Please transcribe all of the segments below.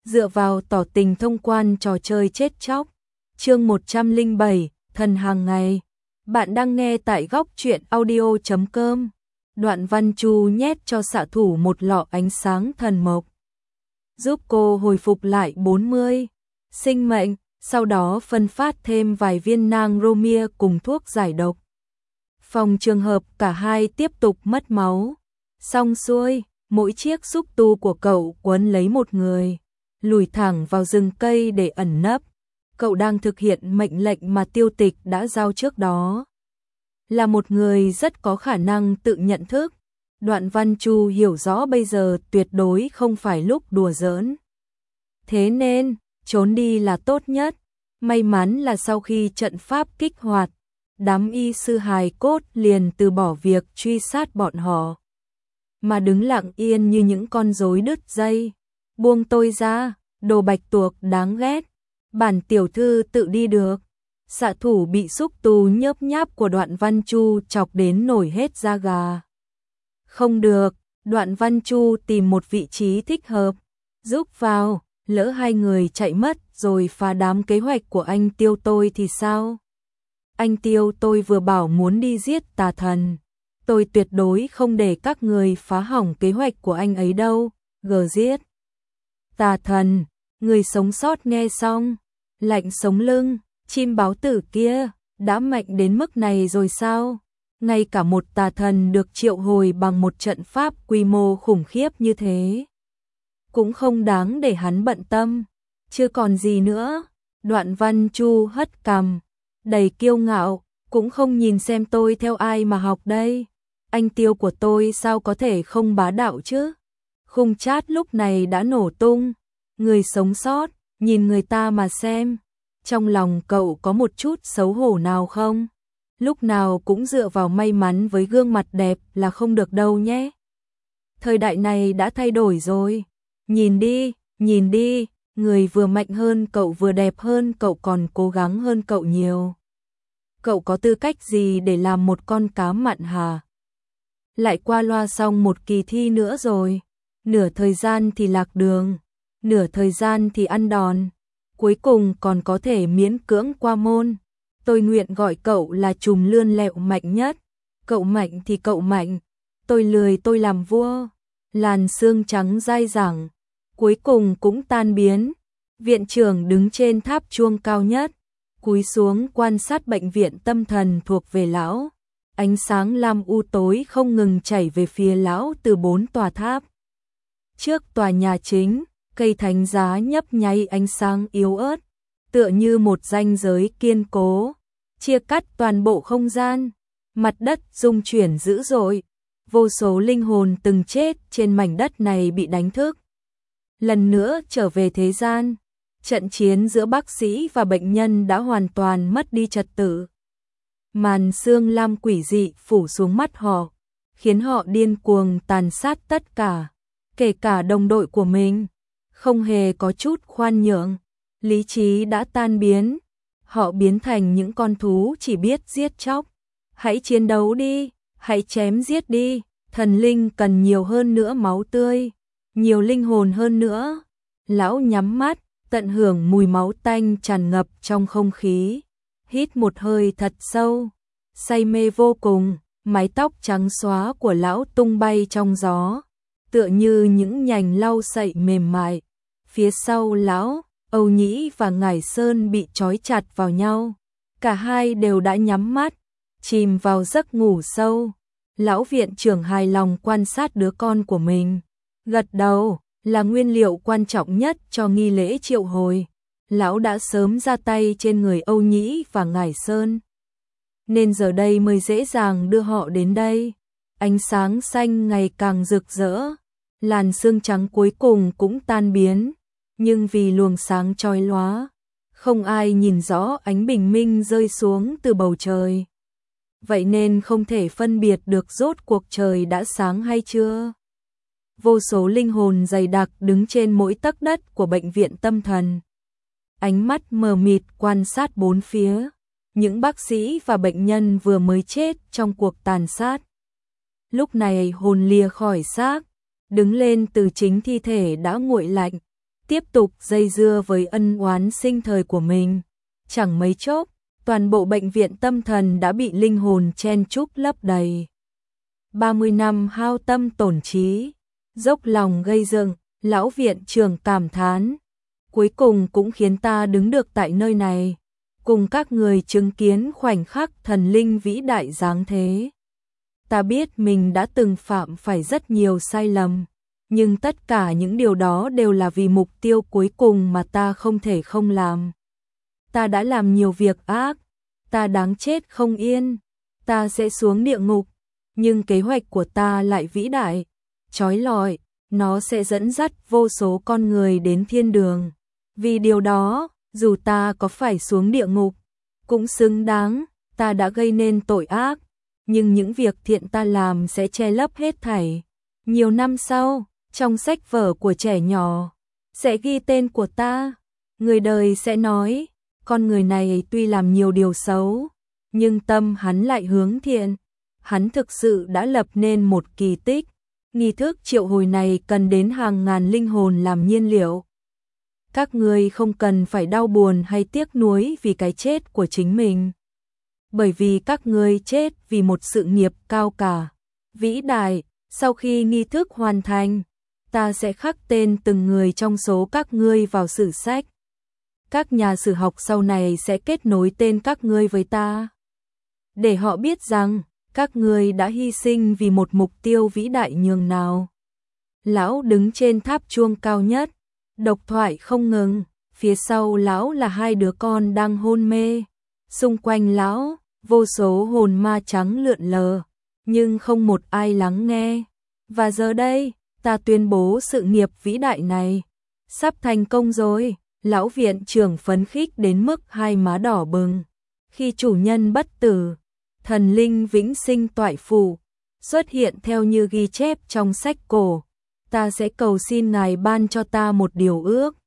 dựa vào tỏ tình thông quan trò chơi chết chóc. Chương 107, thần hàng ngày. Bạn đang nghe tại góc truyện audio.com. Đoạn Văn Chu nhét cho xạ thủ một lọ ánh sáng thần mộc, giúp cô hồi phục lại 40 sinh mệnh, sau đó phân phát thêm vài viên nang Romia cùng thuốc giải độc. Phòng trường hợp cả hai tiếp tục mất máu. Xong xuôi, mỗi chiếc xúc tu của cậu quấn lấy một người, lùi thẳng vào rừng cây để ẩn nấp. Cậu đang thực hiện mệnh lệnh mà Tiêu Tịch đã giao trước đó. Là một người rất có khả năng tự nhận thức, Đoạn Văn Chu hiểu rõ bây giờ tuyệt đối không phải lúc đùa giỡn. Thế nên, trốn đi là tốt nhất. May mắn là sau khi trận pháp kích hoạt, đám y sư hài cốt liền từ bỏ việc truy sát bọn họ, mà đứng lặng yên như những con rối đứt dây. Buông tôi ra, đồ bạch tuộc đáng ghét, bản tiểu thư tự đi được. Xạ thủ bị xúc tu nhớp nháp của Đoạn Văn Chu chọc đến nổi hết da gà. Không được, Đoạn Văn Chu tìm một vị trí thích hợp, giúp vào, lỡ hai người chạy mất rồi phá đám kế hoạch của anh Tiêu tôi thì sao? Anh Tiêu tôi vừa bảo muốn đi giết tà thần. Tôi tuyệt đối không để các người phá hỏng kế hoạch của anh ấy đâu. Gờ giết tà thần, người sống sót nghe xong, lạnh sống lưng. Chim báo tử kia, đã mạnh đến mức này rồi sao? Ngay cả một tà thần được triệu hồi bằng một trận pháp quy mô khủng khiếp như thế cũng không đáng để hắn bận tâm. Chưa còn gì nữa. Đoạn Văn Chu hất cằm, đầy kiêu ngạo, cũng không nhìn xem tôi theo ai mà học đây. Anh Tiêu của tôi sao có thể không bá đạo chứ? Khung chat lúc này đã nổ tung. Người sống sót, nhìn người ta mà xem. Trong lòng cậu có một chút xấu hổ nào không? Lúc nào cũng dựa vào may mắn với gương mặt đẹp là không được đâu nhé. Thời đại này đã thay đổi rồi. Nhìn đi, người vừa mạnh hơn cậu vừa đẹp hơn cậu còn cố gắng hơn cậu nhiều. Cậu có tư cách gì để làm một con cá mặn hả? Lại qua loa xong một kỳ thi nữa rồi. Nửa thời gian thì lạc đường, nửa thời gian thì ăn đòn, cuối cùng còn có thể miễn cưỡng qua môn. Tôi nguyện gọi cậu là trùm lươn lẹo mạnh nhất. Cậu mạnh thì cậu mạnh, tôi lười tôi làm vua. Làn xương trắng dai dẳng, cuối cùng cũng tan biến. Viện trưởng đứng trên tháp chuông cao nhất, cúi xuống quan sát bệnh viện tâm thần thuộc về lão. Ánh sáng lam u tối không ngừng chảy về phía lão từ 4 tòa tháp. Trước tòa nhà chính, cây thánh giá nhấp nháy ánh sáng yếu ớt, tựa như một ranh giới kiên cố, chia cắt toàn bộ không gian. Mặt đất rung chuyển dữ dội, vô số linh hồn từng chết trên mảnh đất này bị đánh thức, lần nữa trở về thế gian. Trận chiến giữa bác sĩ và bệnh nhân đã hoàn toàn mất đi trật tự. Màn sương lam quỷ dị phủ xuống mắt họ, khiến họ điên cuồng tàn sát tất cả, kể cả đồng đội của mình. Không hề có chút khoan nhượng, lý trí đã tan biến. Họ biến thành những con thú chỉ biết giết chóc. Hãy chiến đấu đi, hãy chém giết đi. Thần linh cần nhiều hơn nữa máu tươi, nhiều linh hồn hơn nữa. Lão nhắm mắt, tận hưởng mùi máu tanh tràn ngập trong không khí. Hít một hơi thật sâu, say mê vô cùng. Mái tóc trắng xóa của lão tung bay trong gió, tựa như những nhành lau sậy mềm mại. Phía sau lão, Âu Nhĩ và Ngải Sơn bị trói chặt vào nhau. Cả hai đều đã nhắm mắt, chìm vào giấc ngủ sâu. Lão viện trưởng hài lòng quan sát đứa con của mình. Gật đầu, là nguyên liệu quan trọng nhất cho nghi lễ triệu hồi. Lão đã sớm ra tay trên người Âu Nhĩ và Ngải Sơn, nên giờ đây mới dễ dàng đưa họ đến đây. Ánh sáng xanh ngày càng rực rỡ, làn sương trắng cuối cùng cũng tan biến. Nhưng vì luồng sáng chói lóa, không ai nhìn rõ ánh bình minh rơi xuống từ bầu trời. Vậy nên không thể phân biệt được rốt cuộc trời đã sáng hay chưa. Vô số linh hồn dày đặc đứng trên mỗi tấc đất của bệnh viện tâm thần. Ánh mắt mờ mịt quan sát bốn phía. Những bác sĩ và bệnh nhân vừa mới chết trong cuộc tàn sát, lúc này hồn lìa khỏi xác, đứng lên từ chính thi thể đã nguội lạnh. tiếp tục dây dưa với ân oán sinh thời của mình. Chẳng mấy chốc, toàn bộ bệnh viện tâm thần đã bị linh hồn chen chúc lấp đầy. 30 năm hao tâm tổn trí, dốc lòng gây dựng, lão viện trưởng cảm thán. Cuối cùng cũng khiến ta đứng được tại nơi này, cùng các người chứng kiến khoảnh khắc thần linh vĩ đại giáng thế. Ta biết mình đã từng phạm phải rất nhiều sai lầm, nhưng tất cả những điều đó đều là vì mục tiêu cuối cùng mà ta không thể không làm. Ta đã làm nhiều việc ác, ta đáng chết không yên, ta sẽ xuống địa ngục, nhưng kế hoạch của ta lại vĩ đại, chói lọi, nó sẽ dẫn dắt vô số con người đến thiên đường. Vì điều đó, dù ta có phải xuống địa ngục, cũng xứng đáng, ta đã gây nên tội ác, nhưng những việc thiện ta làm sẽ che lấp hết thảy. Nhiều năm sau, trong sách vở của trẻ nhỏ, sẽ ghi tên của ta, người đời sẽ nói, con người này tuy làm nhiều điều xấu, nhưng tâm hắn lại hướng thiện. Hắn thực sự đã lập nên một kỳ tích. Nghi thức triệu hồi này cần đến hàng ngàn linh hồn làm nhiên liệu. Các ngươi không cần phải đau buồn hay tiếc nuối vì cái chết của chính mình. Bởi vì các ngươi chết vì một sự nghiệp cao cả, vĩ đại. Sau khi nghi thức hoàn thành, ta sẽ khắc tên từng người trong số các ngươi vào sử sách. Các nhà sử học sau này sẽ kết nối tên các ngươi với ta, để họ biết rằng các ngươi đã hy sinh vì một mục tiêu vĩ đại nhường nào. Lão đứng trên tháp chuông cao nhất, độc thoại không ngừng, phía sau lão là hai đứa con đang hôn mê. Xung quanh lão, vô số hồn ma trắng lượn lờ, nhưng không một ai lắng nghe. Và giờ đây, ta tuyên bố sự nghiệp vĩ đại này sắp thành công rồi. Lão viện trưởng phấn khích đến mức hai má đỏ bừng. Khi chủ nhân bất tử, thần linh vĩnh sinh toại phủ xuất hiện theo như ghi chép trong sách cổ, ta sẽ cầu xin ngài ban cho ta một điều ước.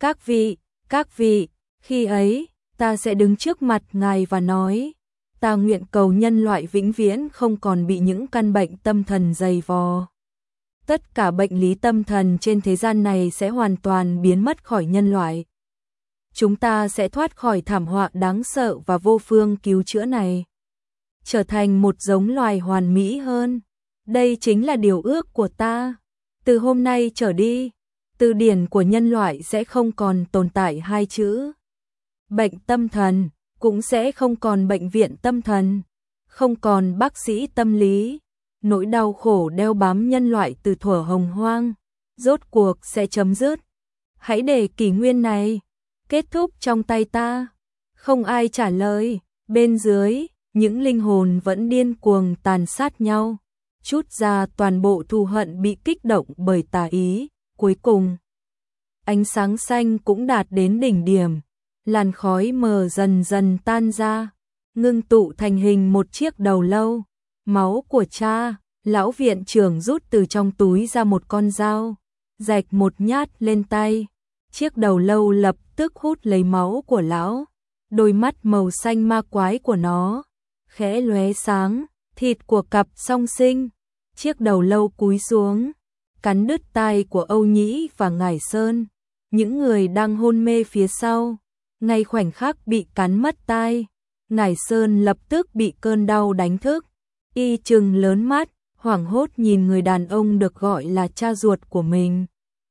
Các vị, khi ấy, ta sẽ đứng trước mặt ngài và nói, ta nguyện cầu nhân loại vĩnh viễn không còn bị những căn bệnh tâm thần dày vò. Tất cả bệnh lý tâm thần trên thế gian này sẽ hoàn toàn biến mất khỏi nhân loại. Chúng ta sẽ thoát khỏi thảm họa đáng sợ và vô phương cứu chữa này, trở thành một giống loài hoàn mỹ hơn. Đây chính là điều ước của ta. Từ hôm nay trở đi, từ điển của nhân loại sẽ không còn tồn tại hai chữ bệnh tâm thần, cũng sẽ không còn bệnh viện tâm thần, không còn bác sĩ tâm lý. Nỗi đau khổ đeo bám nhân loại từ thuở hồng hoang, rốt cuộc sẽ chấm dứt. Hãy để kỷ nguyên này kết thúc trong tay ta. Không ai trả lời. Bên dưới, những linh hồn vẫn điên cuồng tàn sát nhau, trút ra toàn bộ thù hận bị kích động bởi tà ý. Cuối cùng, ánh sáng xanh cũng đạt đến đỉnh điểm, làn khói mờ dần dần tan ra, ngưng tụ thành hình một chiếc đầu lâu. Máu của cha, lão viện trưởng rút từ trong túi ra một con dao, rạch một nhát lên tay. Chiếc đầu lâu lập tức hút lấy máu của lão. Đôi mắt màu xanh ma quái của nó khẽ lóe sáng, thịt của cặp song sinh. Chiếc đầu lâu cúi xuống, cắn đứt tai của Âu Nhĩ và Ngải Sơn, những người đang hôn mê phía sau. Ngay khoảnh khắc bị cắn mất tai, Ngải Sơn lập tức bị cơn đau đánh thức. Y trừng lớn mắt, hoảng hốt nhìn người đàn ông được gọi là cha ruột của mình.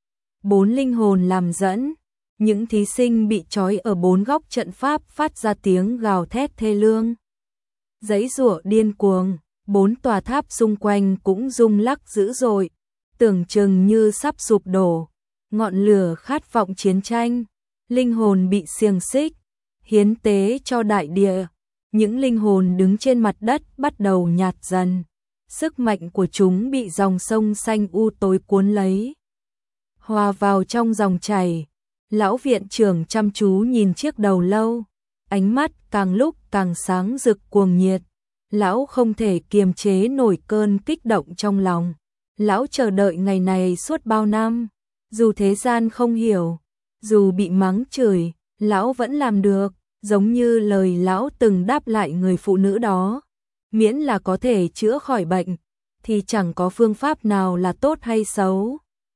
4 linh hồn làm dẫn, những thí sinh bị trói ở 4 góc trận pháp phát ra tiếng gào thét thê lương. Giãy giụa điên cuồng, 4 tòa tháp xung quanh cũng rung lắc dữ dội, tưởng chừng như sắp sụp đổ. Ngọn lửa khát vọng chiến tranh, linh hồn bị xiềng xích, hiến tế cho đại địa. Những linh hồn đứng trên mặt đất bắt đầu nhạt dần, sức mạnh của chúng bị dòng sông xanh u tối cuốn lấy, hòa vào trong dòng chảy. Lão viện trưởng chăm chú nhìn chiếc đầu lâu, ánh mắt càng lúc càng sáng rực cuồng nhiệt. Lão không thể kiềm chế nổi cơn kích động trong lòng. Lão chờ đợi ngày này suốt bao năm, dù thế gian không hiểu, dù bị mắng chửi, lão vẫn làm được. Giống như lời lão từng đáp lại người phụ nữ đó, miễn là có thể chữa khỏi bệnh, thì chẳng có phương pháp nào là tốt hay xấu.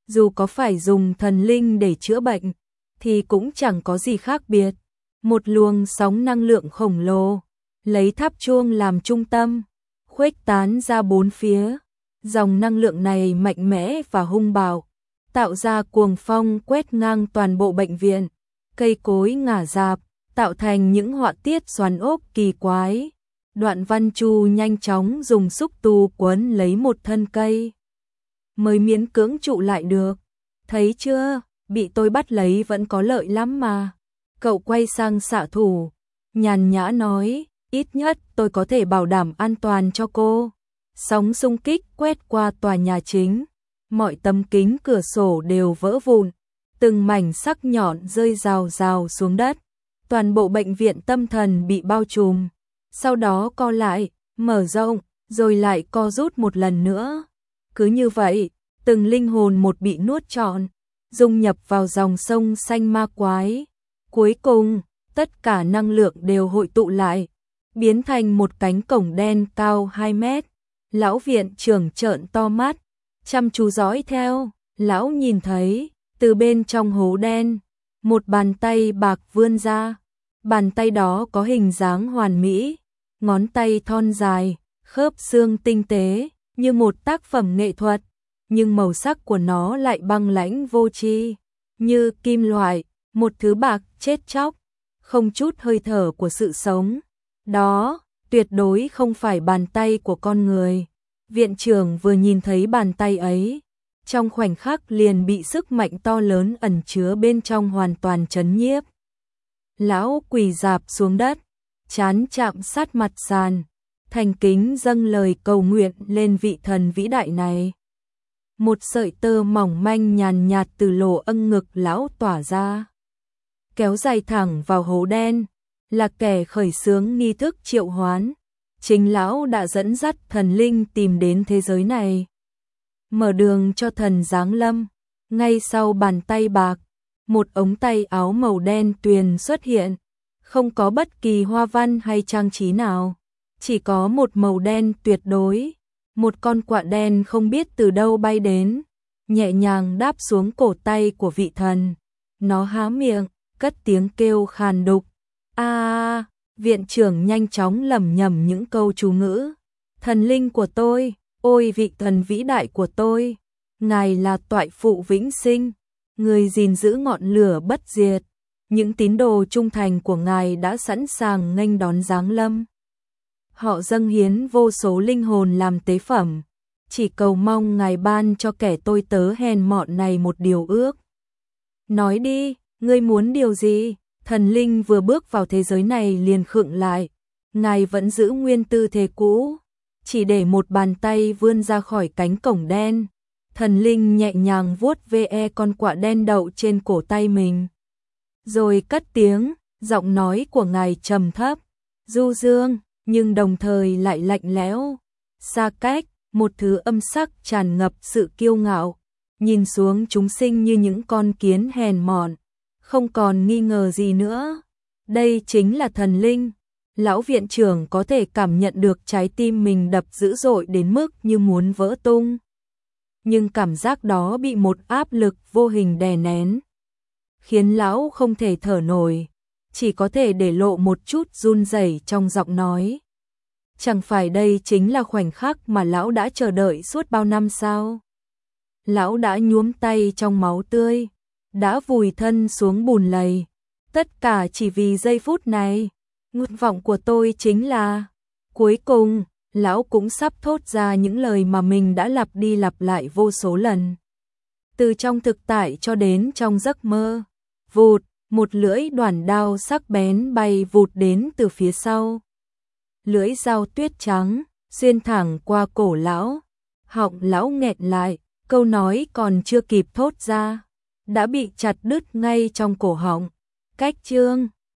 dù có phải dùng thần linh để chữa bệnh, thì cũng chẳng có gì khác biệt. Một luồng sóng năng lượng khổng lồ, lấy tháp chuông làm trung tâm, khuếch tán ra bốn phía. Dòng năng lượng này mạnh mẽ và hung bạo, tạo ra cuồng phong quét ngang toàn bộ bệnh viện, cây cối ngả rạp, tạo thành những họa tiết xoắn ốc kỳ quái. Đoạn Văn Chu nhanh chóng dùng xúc tu quấn lấy một thân cây, mới miễn cưỡng trụ lại được. Thấy chưa, bị tôi bắt lấy vẫn có lợi lắm mà. Cậu quay sang xạ thủ, nhàn nhã nói, ít nhất tôi có thể bảo đảm an toàn cho cô. Sóng xung kích quét qua tòa nhà chính, mọi tấm kính cửa sổ đều vỡ vụn, từng mảnh sắc nhọn rơi rào rào xuống đất. Toàn bộ bệnh viện tâm thần bị bao trùm, sau đó co lại, mở rộng, rồi lại co rút một lần nữa. Cứ như vậy, từng linh hồn một bị nuốt trọn, dung nhập vào dòng sông xanh ma quái. Cuối cùng, tất cả năng lượng đều hội tụ lại, biến thành một cánh cổng đen cao 2 mét. Lão viện trưởng trợn to mắt, chăm chú dõi theo. Lão nhìn thấy, từ bên trong hố đen, một bàn tay bạc vươn ra. Bàn tay đó có hình dáng hoàn mỹ, ngón tay thon dài, khớp xương tinh tế, như một tác phẩm nghệ thuật, nhưng màu sắc của nó lại băng lãnh vô tri, như kim loại, một thứ bạc chết chóc, không chút hơi thở của sự sống. Đó, tuyệt đối không phải bàn tay của con người. Viện trưởng vừa nhìn thấy bàn tay ấy, trong khoảnh khắc liền bị sức mạnh to lớn ẩn chứa bên trong hoàn toàn chấn nhiếp. Lão quỳ rạp xuống đất, trán chạm sát mặt sàn, thành kính dâng lời cầu nguyện lên vị thần vĩ đại này. Một sợi tơ mỏng manh nhàn nhạt từ lỗ âng ngực lão tỏa ra, kéo dài thẳng vào hố đen, là kẻ khởi xướng nghi thức triệu hoán. Chính lão đã dẫn dắt thần linh tìm đến thế giới này, mở đường cho thần giáng lâm. Ngay sau bàn tay bạc, một ống tay áo màu đen tuyền xuất hiện, không có bất kỳ hoa văn hay trang trí nào, chỉ có một màu đen tuyệt đối. Một con quạ đen không biết từ đâu bay đến, nhẹ nhàng đáp xuống cổ tay của vị thần. Nó há miệng, cất tiếng kêu khàn đục. A! Viện trưởng nhanh chóng lẩm nhẩm những câu chú ngữ. Thần linh của tôi, ôi vị thần vĩ đại của tôi, ngài là toại phụ vĩnh sinh, người gìn giữ ngọn lửa bất diệt. Những tín đồ trung thành của ngài đã sẵn sàng nghênh đón giáng lâm. Họ dâng hiến vô số linh hồn làm tế phẩm, chỉ cầu mong ngài ban cho kẻ tôi tớ hèn mọn này một điều ước. Nói đi, ngươi muốn điều gì? Thần linh vừa bước vào thế giới này liền khựng lại, ngài vẫn giữ nguyên tư thế cũ, chỉ để một bàn tay vươn ra khỏi cánh cổng đen. Thần linh nhẹ nhàng vuốt ve con quạ đen đậu trên cổ tay mình, rồi cất tiếng. Giọng nói của ngài trầm thấp, du dương, nhưng đồng thời lại lạnh lẽo, xa cách, một thứ âm sắc tràn ngập sự kiêu ngạo, nhìn xuống chúng sinh như những con kiến hèn mọn, không còn nghi ngờ gì nữa. Đây chính là thần linh. Lão viện trưởng có thể cảm nhận được trái tim mình đập dữ dội đến mức như muốn vỡ tung. Nhưng cảm giác đó bị một áp lực vô hình đè nén, khiến lão không thể thở nổi, chỉ có thể để lộ một chút run rẩy trong giọng nói. Chẳng phải đây chính là khoảnh khắc mà lão đã chờ đợi suốt bao năm sao? Lão đã nhuốm tay trong máu tươi, đã vùi thân xuống bùn lầy, tất cả chỉ vì giây phút này. Nguyện vọng của tôi chính là... Cuối cùng, lão cũng sắp thốt ra những lời mà mình đã lặp đi lặp lại vô số lần. Từ trong thực tại cho đến trong giấc mơ. Vụt, một lưỡi đoản đao sắc bén bay vụt đến từ phía sau. Lưỡi dao tuyết trắng, xuyên thẳng qua cổ lão. Họng lão nghẹn lại, câu nói còn chưa kịp thốt ra, đã bị chặt đứt ngay trong cổ họng. Cách chương